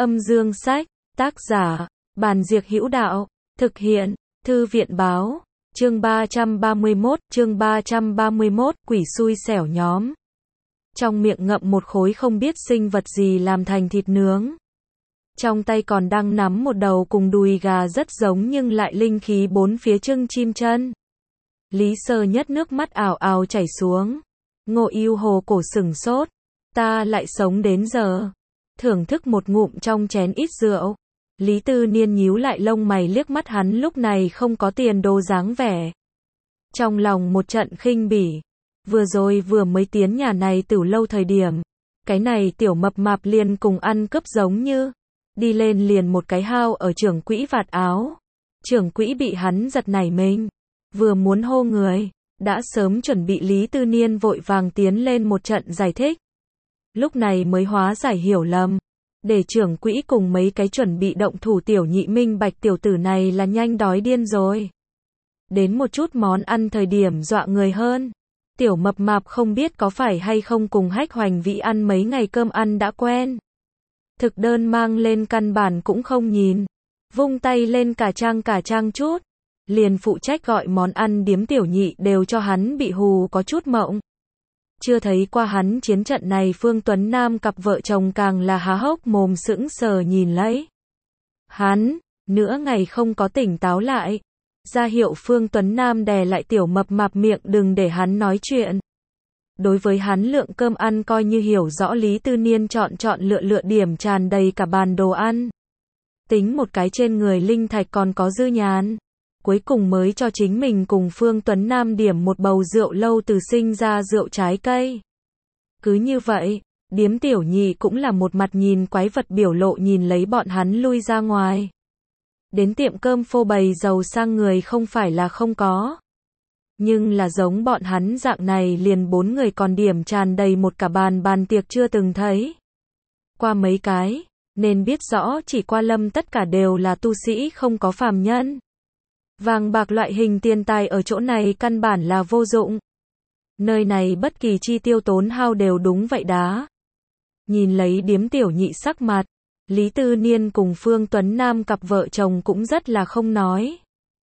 Âm dương sách, tác giả, Bàn Diệc Hữu Đạo, thực hiện, Thư viện Báo, chương 331, quỷ xui xẻo nhóm. Trong miệng ngậm một khối không biết sinh vật gì làm thành thịt nướng. Trong tay còn đang nắm một đầu cùng đùi gà rất giống nhưng lại linh khí bốn phía trưng chim chân. Lý Sơ Nhất nước mắt ào ào chảy xuống. Ngộ Yêu Hồ cổ sửng sốt. Ta lại sống đến giờ. Thưởng thức một ngụm trong chén ít rượu. Lý Tư Niên nhíu lại lông mày liếc mắt hắn lúc này không có tiền đồ dáng vẻ. Trong lòng một trận khinh bỉ. Vừa rồi vừa mới tiến nhà này từ lâu thời điểm. Cái này tiểu mập mạp liền cùng ăn cướp giống như. Đi lên liền một cái hao ở trưởng quỹ vạt áo. Trưởng quỹ bị hắn giật nảy mình. Vừa muốn hô người. Đã sớm chuẩn bị Lý Tư Niên vội vàng tiến lên một trận giải thích. Lúc này mới hóa giải hiểu lầm. Để trưởng quỹ cùng mấy cái chuẩn bị động thủ tiểu nhị minh bạch tiểu tử này là nhanh đói điên rồi. Đến một chút món ăn thời điểm dọa người hơn. Tiểu mập mạp không biết có phải hay không cùng Hách Hoành Vĩ ăn mấy ngày cơm ăn đã quen. Thực đơn mang lên căn bản cũng không nhìn. Vung tay lên cả trang chút. Liền phụ trách gọi món ăn điếm tiểu nhị đều cho hắn bị hù có chút mộng. Chưa thấy qua hắn chiến trận này Phương Tuấn Nam cặp vợ chồng càng là há hốc mồm sững sờ nhìn lấy. Hắn, nửa ngày không có tỉnh táo lại. Ra hiệu Phương Tuấn Nam đè lại tiểu mập mạp miệng đừng để hắn nói chuyện. Đối với hắn lượng cơm ăn coi như hiểu rõ Lý Tư Niên chọn lựa điểm tràn đầy cả bàn đồ ăn. Tính một cái trên người linh thạch còn có dư nhàn. Cuối cùng mới cho chính mình cùng Phương Tuấn Nam điểm một bầu rượu lâu từ sinh ra rượu trái cây. Cứ như vậy, điếm tiểu nhị cũng là một mặt nhìn quái vật biểu lộ nhìn lấy bọn hắn lui ra ngoài. Đến tiệm cơm phô bày giàu sang người không phải là không có. Nhưng là giống bọn hắn dạng này liền 4 người còn điểm tràn đầy một cả bàn tiệc chưa từng thấy. Qua mấy cái, nên biết rõ chỉ qua lâm tất cả đều là tu sĩ không có phàm nhân. Vàng bạc loại hình tiền tài ở chỗ này căn bản là vô dụng. Nơi này bất kỳ chi tiêu tốn hao đều đúng vậy đá. Nhìn lấy điếm tiểu nhị sắc mặt, Lý Tư Niên cùng Phương Tuấn Nam cặp vợ chồng cũng rất là không nói.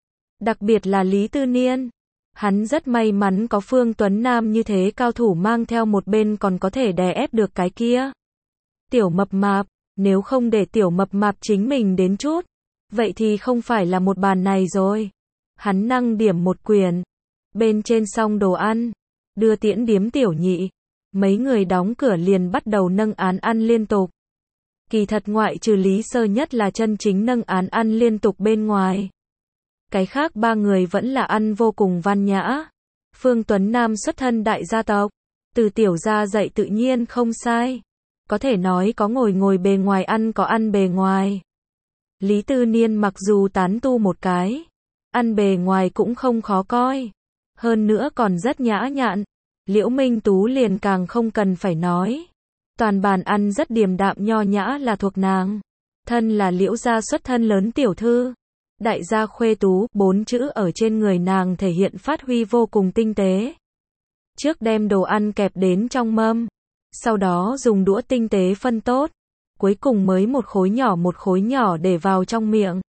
Đặc biệt là Lý Tư Niên. Hắn rất may mắn có Phương Tuấn Nam như thế cao thủ mang theo một bên còn có thể đè ép được cái kia. Tiểu mập mạp, nếu không để tiểu mập mạp chính mình đến chút. Vậy thì không phải là một bàn này rồi. Hắn năng điểm một quyền. Bên trên xong đồ ăn. Đưa tiễn điếm tiểu nhị. Mấy người đóng cửa liền bắt đầu nâng án ăn liên tục. Kỳ thật ngoại trừ Lý Sơ Nhất là chân chính nâng án ăn liên tục bên ngoài. Cái khác 3 người vẫn là ăn vô cùng văn nhã. Phương Tuấn Nam xuất thân đại gia tộc. Từ tiểu gia dạy tự nhiên không sai. Có thể nói có ngồi bề ngoài ăn có ăn bề ngoài. Lý Tư Niên mặc dù tán tu một cái, ăn bề ngoài cũng không khó coi, hơn nữa còn rất nhã nhặn. Liễu Minh Tú liền càng không cần phải nói, toàn bàn ăn rất điềm đạm nho nhã là thuộc nàng. Thân là Liễu gia xuất thân lớn tiểu thư, đại gia khuê tú, 4 chữ ở trên người nàng thể hiện phát huy vô cùng tinh tế. Trước đem đồ ăn kẹp đến trong mâm, sau đó dùng đũa tinh tế phân tốt. Cuối cùng mới một khối nhỏ để vào trong miệng.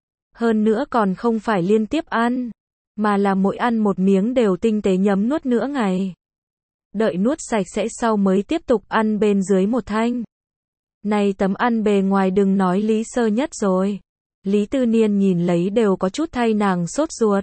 Hơn nữa còn không phải liên tiếp ăn, mà là mỗi ăn một miếng đều tinh tế nhấm nuốt nửa ngày. Đợi nuốt sạch sẽ sau mới tiếp tục ăn bên dưới một thanh. Này tấm ăn bề ngoài đừng nói Lý Sơ Nhất rồi. Lý Tư Niên nhìn lấy đều có chút thay nàng sốt ruột.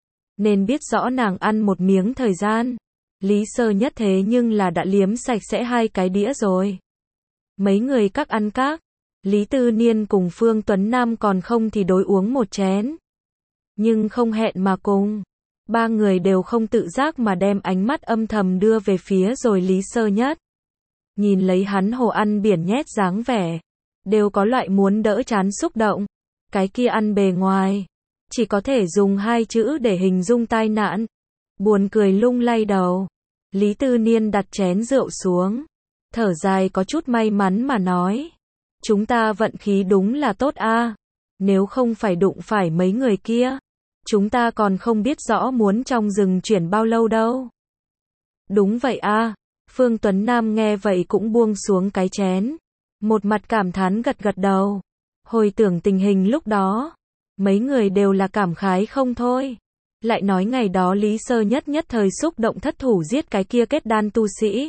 Nên biết rõ nàng ăn một miếng thời gian. Lý Sơ Nhất thế nhưng là đã liếm sạch sẽ 2 cái đĩa rồi. Mấy người các ăn các, Lý Tư Niên cùng Phương Tuấn Nam còn không thì đối uống một chén. Nhưng không hẹn mà cùng, 3 người đều không tự giác mà đem ánh mắt âm thầm đưa về phía rồi Lý Sơ Nhất. Nhìn lấy hắn hồ ăn biển nhét dáng vẻ, đều có loại muốn đỡ chán xúc động. Cái kia ăn bề ngoài, chỉ có thể dùng 2 chữ để hình dung tai nạn. Buồn cười lung lay đầu, Lý Tư Niên đặt chén rượu xuống. Thở dài có chút may mắn mà nói. Chúng ta vận khí đúng là tốt a. Nếu không phải đụng phải mấy người kia, chúng ta còn không biết rõ muốn trong rừng chuyển bao lâu đâu. Đúng vậy a. Phương Tuấn Nam nghe vậy cũng buông xuống cái chén. Một mặt cảm thán gật gật đầu. Hồi tưởng tình hình lúc đó, mấy người đều là cảm khái không thôi. Lại nói ngày đó Lý Sơ Nhất nhất thời xúc động thất thủ giết cái kia kết đan tu sĩ.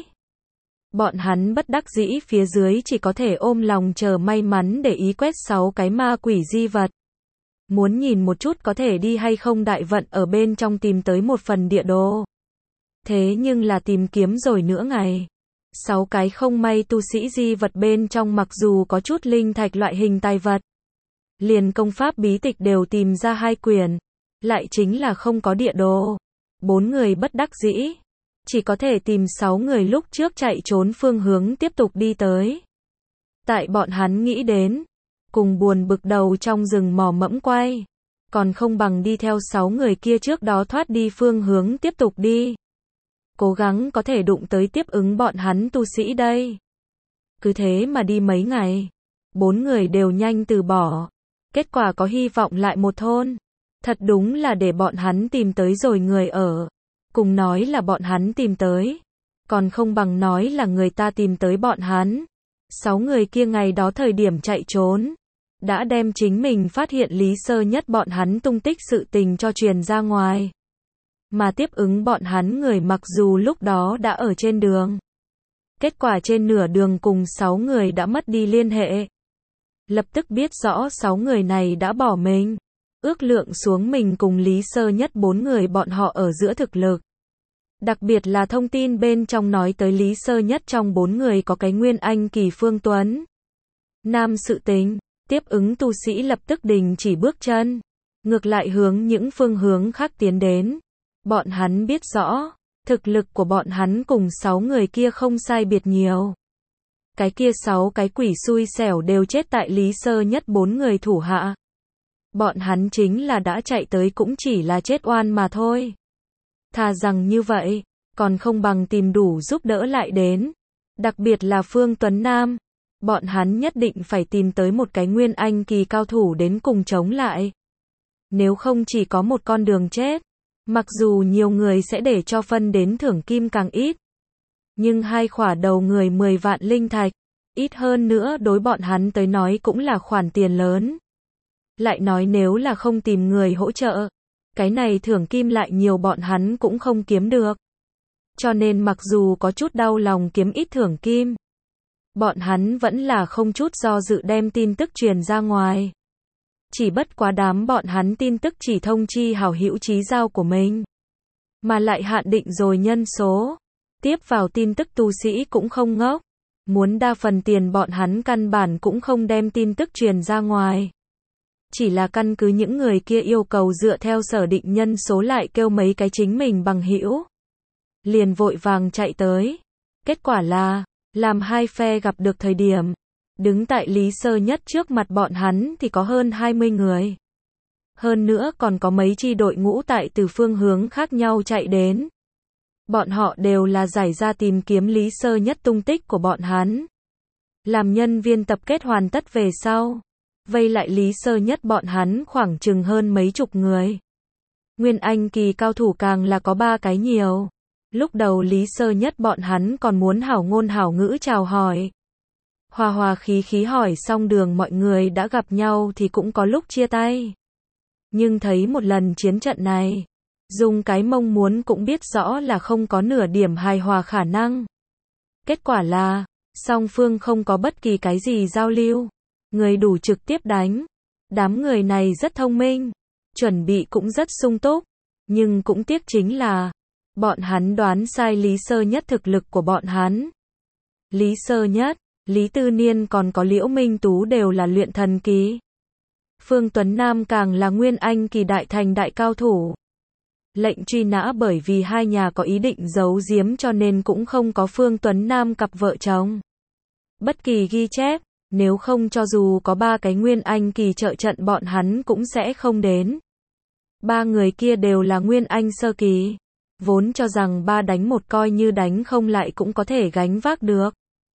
Bọn hắn bất đắc dĩ phía dưới chỉ có thể ôm lòng chờ may mắn để ý quét 6 cái ma quỷ di vật. Muốn nhìn một chút có thể đi hay không đại vận ở bên trong tìm tới một phần địa đồ. Thế nhưng là tìm kiếm rồi nửa ngày. 6 cái không may tu sĩ di vật bên trong mặc dù có chút linh thạch loại hình tài vật. Liền công pháp bí tịch đều tìm ra 2 quyển. Lại chính là không có địa đồ. 4 người bất đắc dĩ. Chỉ có thể tìm 6 người lúc trước chạy trốn phương hướng tiếp tục đi tới. Tại bọn hắn nghĩ đến. Cùng buồn bực đầu trong rừng mò mẫm quay. Còn không bằng đi theo 6 người kia trước đó thoát đi phương hướng tiếp tục đi. Cố gắng có thể đụng tới tiếp ứng bọn hắn tu sĩ đây. Cứ thế mà đi mấy ngày. 4 người đều nhanh từ bỏ. Kết quả có hy vọng lại một thôn. Thật đúng là để bọn hắn tìm tới rồi người ở. Cùng nói là bọn hắn tìm tới. Còn không bằng nói là người ta tìm tới bọn hắn. 6 người kia ngày đó thời điểm chạy trốn. Đã đem chính mình phát hiện Lý Sơ Nhất bọn hắn tung tích sự tình cho truyền ra ngoài. Mà tiếp ứng bọn hắn người mặc dù lúc đó đã ở trên đường. Kết quả trên nửa đường cùng 6 người đã mất đi liên hệ. Lập tức biết rõ 6 người này đã bỏ mình. Ước lượng xuống mình cùng Lý Sơ Nhất 4 người bọn họ ở giữa thực lực. Đặc biệt là thông tin bên trong nói tới Lý Sơ Nhất trong 4 người có cái Nguyên Anh kỳ Phương Tuấn. Nam sự tình, tiếp ứng tu sĩ lập tức đình chỉ bước chân. Ngược lại hướng những phương hướng khác tiến đến. Bọn hắn biết rõ, thực lực của bọn hắn cùng 6 người kia không sai biệt nhiều. Cái kia 6 cái quỷ xui xẻo đều chết tại Lý Sơ Nhất 4 người thủ hạ. Bọn hắn chính là đã chạy tới cũng chỉ là chết oan mà thôi. Thà rằng như vậy, còn không bằng tìm đủ giúp đỡ lại đến. Đặc biệt là Phương Tuấn Nam. Bọn hắn nhất định phải tìm tới một cái Nguyên Anh kỳ cao thủ đến cùng chống lại. Nếu không chỉ có một con đường chết. Mặc dù nhiều người sẽ để cho phân đến thưởng kim càng ít. Nhưng 2 khỏa đầu người 10 vạn linh thạch. Ít hơn nữa đối bọn hắn tới nói cũng là khoản tiền lớn. Lại nói nếu là không tìm người hỗ trợ. Cái này thưởng kim lại nhiều bọn hắn cũng không kiếm được. Cho nên mặc dù có chút đau lòng kiếm ít thưởng kim. Bọn hắn vẫn là không chút do dự đem tin tức truyền ra ngoài. Chỉ bất quá đám bọn hắn tin tức chỉ thông chi hảo hữu chí giao của mình. Mà lại hạn định rồi nhân số. Tiếp vào tin tức tu sĩ cũng không ngốc. Muốn đa phần tiền bọn hắn căn bản cũng không đem tin tức truyền ra ngoài. Chỉ là căn cứ những người kia yêu cầu dựa theo sở định nhân số lại kêu mấy cái chính mình bằng hữu. Liền vội vàng chạy tới. Kết quả là, làm 2 phe gặp được thời điểm. Đứng tại Lý Sơ Nhất trước mặt bọn hắn thì có hơn 20 người. Hơn nữa còn có mấy chi đội ngũ tại từ phương hướng khác nhau chạy đến. Bọn họ đều là giải ra tìm kiếm Lý Sơ Nhất tung tích của bọn hắn. Làm nhân viên tập kết hoàn tất về sau. Vây lại Lý Sơ Nhất bọn hắn khoảng chừng hơn mấy chục người. Nguyên Anh kỳ cao thủ càng là có 3 cái nhiều. Lúc đầu Lý Sơ Nhất bọn hắn còn muốn hảo ngôn hảo ngữ chào hỏi. Hòa hòa khí khí hỏi xong đường mọi người đã gặp nhau thì cũng có lúc chia tay. Nhưng thấy một lần chiến trận này, dùng cái mong muốn cũng biết rõ là không có nửa điểm hài hòa khả năng. Kết quả là, song phương không có bất kỳ cái gì giao lưu. Người đủ trực tiếp đánh. Đám người này rất thông minh, chuẩn bị cũng rất sung túc. Nhưng cũng tiếc chính là, bọn hắn đoán sai Lý Sơ Nhất thực lực của bọn hắn. Lý Sơ Nhất, Lý Tư Niên còn có Liễu Minh Tú đều là luyện thần kỳ. Phương Tuấn Nam càng là Nguyên Anh kỳ đại thành đại cao thủ. Lệnh truy nã bởi vì 2 nhà có ý định giấu giếm cho nên cũng không có Phương Tuấn Nam cặp vợ chồng. Bất kỳ ghi chép, nếu không cho dù có 3 cái Nguyên Anh kỳ trợ trận bọn hắn cũng sẽ không đến. 3 người kia đều là Nguyên Anh sơ kỳ. Vốn cho rằng 3 đánh 1 coi như đánh không lại cũng có thể gánh vác được.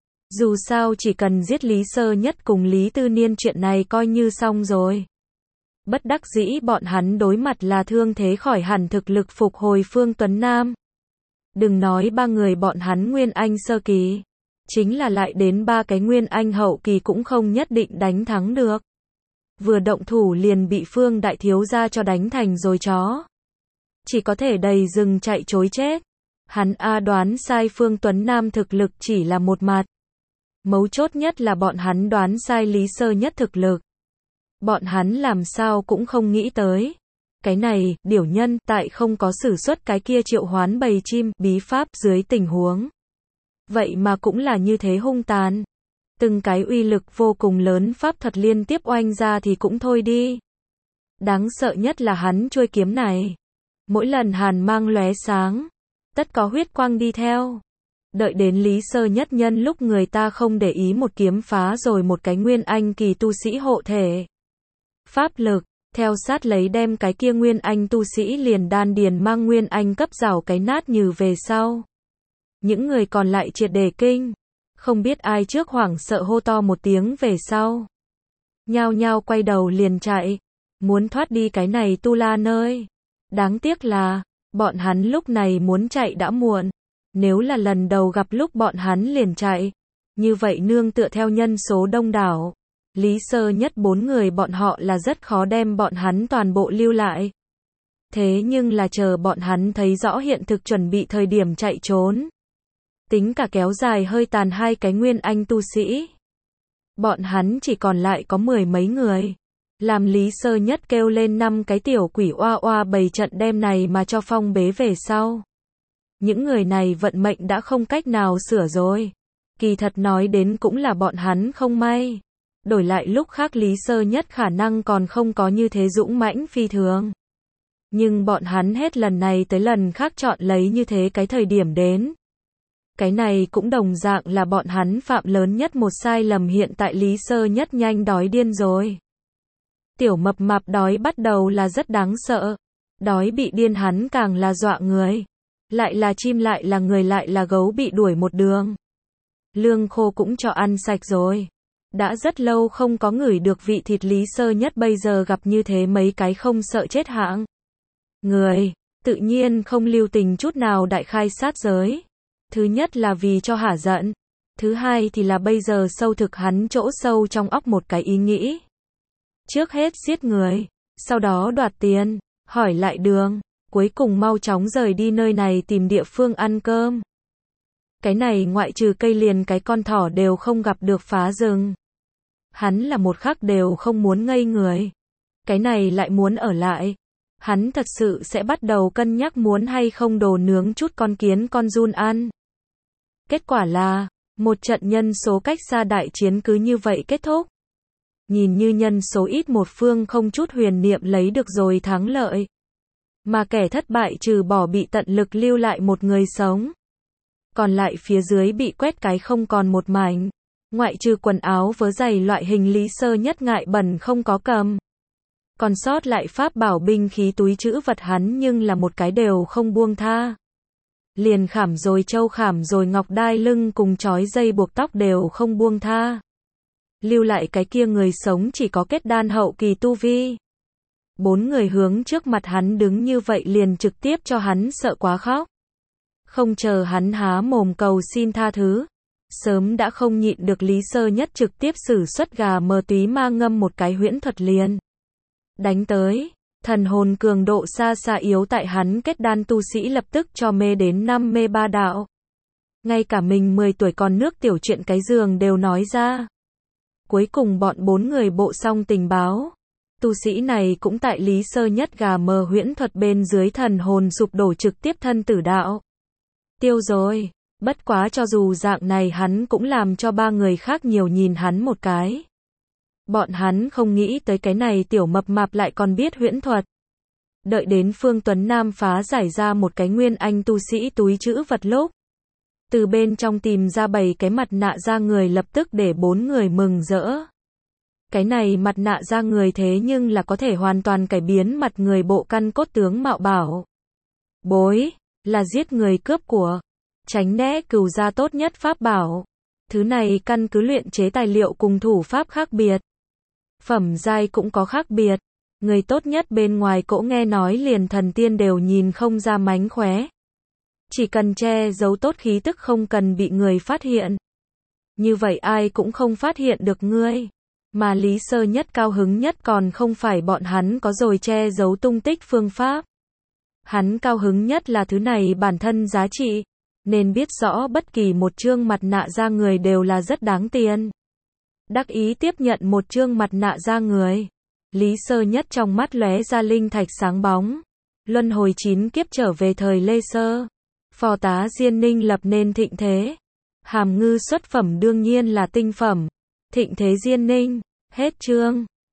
Dù sao chỉ cần giết Lý Sơ Nhất cùng Lý Tư Niên chuyện này coi như xong rồi. Bất đắc dĩ bọn hắn đối mặt là thương thế khỏi hẳn thực lực phục hồi Phương Tuấn Nam. Đừng nói 3 người bọn hắn Nguyên Anh sơ kỳ. Chính là lại đến 3 cái nguyên anh hậu kỳ cũng không nhất định đánh thắng được. Vừa động thủ liền bị Phương đại thiếu gia cho đánh thành rồi chó. Chỉ có thể đầy rừng chạy trối chết. Hắn đoán sai Phương Tuấn Nam thực lực chỉ là một mặt. Mấu chốt nhất là bọn hắn đoán sai Lý Sơ Nhất thực lực. Bọn hắn làm sao cũng không nghĩ tới. Cái này, điểu nhân, tại không có sử xuất cái kia triệu hoán bầy chim, bí pháp dưới tình huống. Vậy mà cũng là như thế hung tàn. Từng cái uy lực vô cùng lớn pháp thuật liên tiếp oanh ra thì cũng thôi đi. Đáng sợ nhất là hắn chuôi kiếm này. Mỗi lần hàn mang lóe sáng. Tất có huyết quang đi theo. Đợi đến Lý Sơ Nhất nhân lúc người ta không để ý một kiếm phá rồi một cái nguyên anh kỳ tu sĩ hộ thể. Pháp lực, theo sát lấy đem cái kia nguyên anh tu sĩ liền đan điền mang nguyên anh cấp rào cái nát như về sau. Những người còn lại triệt để kinh. Không biết ai trước hoảng sợ hô to một tiếng về sau. Nhao nhao quay đầu liền chạy. Muốn thoát đi cái này tu la nơi. Đáng tiếc là, bọn hắn lúc này muốn chạy đã muộn. Nếu là lần đầu gặp lúc bọn hắn liền chạy. Như vậy nương tựa theo nhân số đông đảo. Lý Sơ Nhất 4 người bọn họ là rất khó đem bọn hắn toàn bộ lưu lại. Thế nhưng là chờ bọn hắn thấy rõ hiện thực chuẩn bị thời điểm chạy trốn. Tính cả kéo dài hơi tàn 2 cái nguyên anh tu sĩ. Bọn hắn chỉ còn lại có 10 mấy người. Làm Lý Sơ Nhất kêu lên 5 cái tiểu quỷ oa oa bày trận đem này mà cho phong bế về sau. Những người này vận mệnh đã không cách nào sửa rồi. Kỳ thật nói đến cũng là bọn hắn không may. Đổi lại lúc khác Lý Sơ Nhất khả năng còn không có như thế dũng mãnh phi thường. Nhưng bọn hắn hết lần này tới lần khác chọn lấy như thế cái thời điểm đến. Cái này cũng đồng dạng là bọn hắn phạm lớn nhất một sai lầm hiện tại Lý Sơ Nhất nhanh đói điên rồi. Tiểu mập mạp đói bắt đầu là rất đáng sợ. Đói bị điên hắn càng là dọa người. Lại là chim lại là người lại là gấu bị đuổi một đường. Lương khô cũng cho ăn sạch rồi. Đã rất lâu không có ngửi được vị thịt Lý Sơ Nhất bây giờ gặp như thế mấy cái không sợ chết hạng. Người, tự nhiên không lưu tình chút nào đại khai sát giới. Thứ nhất là vì cho hả giận. Thứ hai thì là bây giờ sâu thực hắn chỗ sâu trong óc một cái ý nghĩ. Trước hết giết người, sau đó đoạt tiền, hỏi lại đường, cuối cùng mau chóng rời đi nơi này tìm địa phương ăn cơm. Cái này ngoại trừ cây liền cái con thỏ đều không gặp được phá rừng. Hắn là một khắc đều không muốn ngây người. Cái này lại muốn ở lại. Hắn thật sự sẽ bắt đầu cân nhắc muốn hay không đồ nướng chút con kiến con giun ăn. Kết quả là, một trận nhân số cách xa đại chiến cứ như vậy kết thúc. Nhìn như nhân số ít một phương không chút huyền niệm lấy được rồi thắng lợi. Mà kẻ thất bại trừ bỏ bị tận lực lưu lại một người sống. Còn lại phía dưới bị quét cái không còn một mảnh. Ngoại trừ quần áo vớ giày loại hình Lý Sơ Nhất ngại bẩn không có cầm. Còn sót lại pháp bảo binh khí túi trữ vật hắn nhưng là một cái đều không buông tha. Liền khảm rồi châu khảm rồi ngọc đai lưng cùng chói dây buộc tóc đều không buông tha. Lưu lại cái kia người sống chỉ có kết đan hậu kỳ tu vi. 4 người hướng trước mặt hắn đứng như vậy liền trực tiếp cho hắn sợ quá khóc. Không chờ hắn há mồm cầu xin tha thứ. Sớm đã không nhịn được Lý Sơ Nhất trực tiếp sử xuất gà mờ túy ma ngâm một cái huyễn thuật liền. Đánh tới, thần hồn cường độ xa xa yếu tại hắn kết đan tu sĩ lập tức cho mê đến 5 mê 3 đạo. Ngay cả mình 10 tuổi còn nước tiểu chuyện cái giường đều nói ra. Cuối cùng bọn 4 người bộ xong tình báo. Tu sĩ này cũng tại Lý Sơ Nhất gà mờ huyễn thuật bên dưới thần hồn sụp đổ trực tiếp thân tử đạo. Tiêu rồi. Bất quá cho dù dạng này hắn cũng làm cho 3 người khác nhiều nhìn hắn một cái. Bọn hắn không nghĩ tới cái này tiểu mập mạp lại còn biết huyễn thuật. Đợi đến Phương Tuấn Nam phá giải ra một cái nguyên anh tu sĩ túi trữ vật lúc. Từ bên trong tìm ra 7 cái mặt nạ da người lập tức để 4 người mừng rỡ. Cái này mặt nạ da người thế nhưng là có thể hoàn toàn cải biến mặt người bộ căn cốt tướng mạo bảo. Bối, là giết người cướp của. Tránh né cừu gia tốt nhất pháp bảo. Thứ này căn cứ luyện chế tài liệu cùng thủ pháp khác biệt. Phẩm giai cũng có khác biệt. Người tốt nhất bên ngoài cỗ nghe nói liền thần tiên đều nhìn không ra mánh khóe. Chỉ cần che giấu tốt khí tức không cần bị người phát hiện. như vậy ai cũng không phát hiện được ngươi. Mà Lý Sơ Nhất cao hứng nhất còn không phải bọn hắn có rồi che giấu tung tích phương pháp. Hắn cao hứng nhất là thứ này bản thân giá trị, nên biết rõ bất kỳ một chương mặt nạ da người đều là rất đáng tiền. Đắc ý tiếp nhận một chương mặt nạ da người. Lý Sơ Nhất trong mắt lóe ra linh thạch sáng bóng. Luân hồi 9 kiếp trở về thời Lê Sơ. Phò tá Diên Ninh lập nên thịnh thế. Hàm Ngư xuất phẩm đương nhiên là tinh phẩm. Thịnh thế Diên Ninh. Hết chương.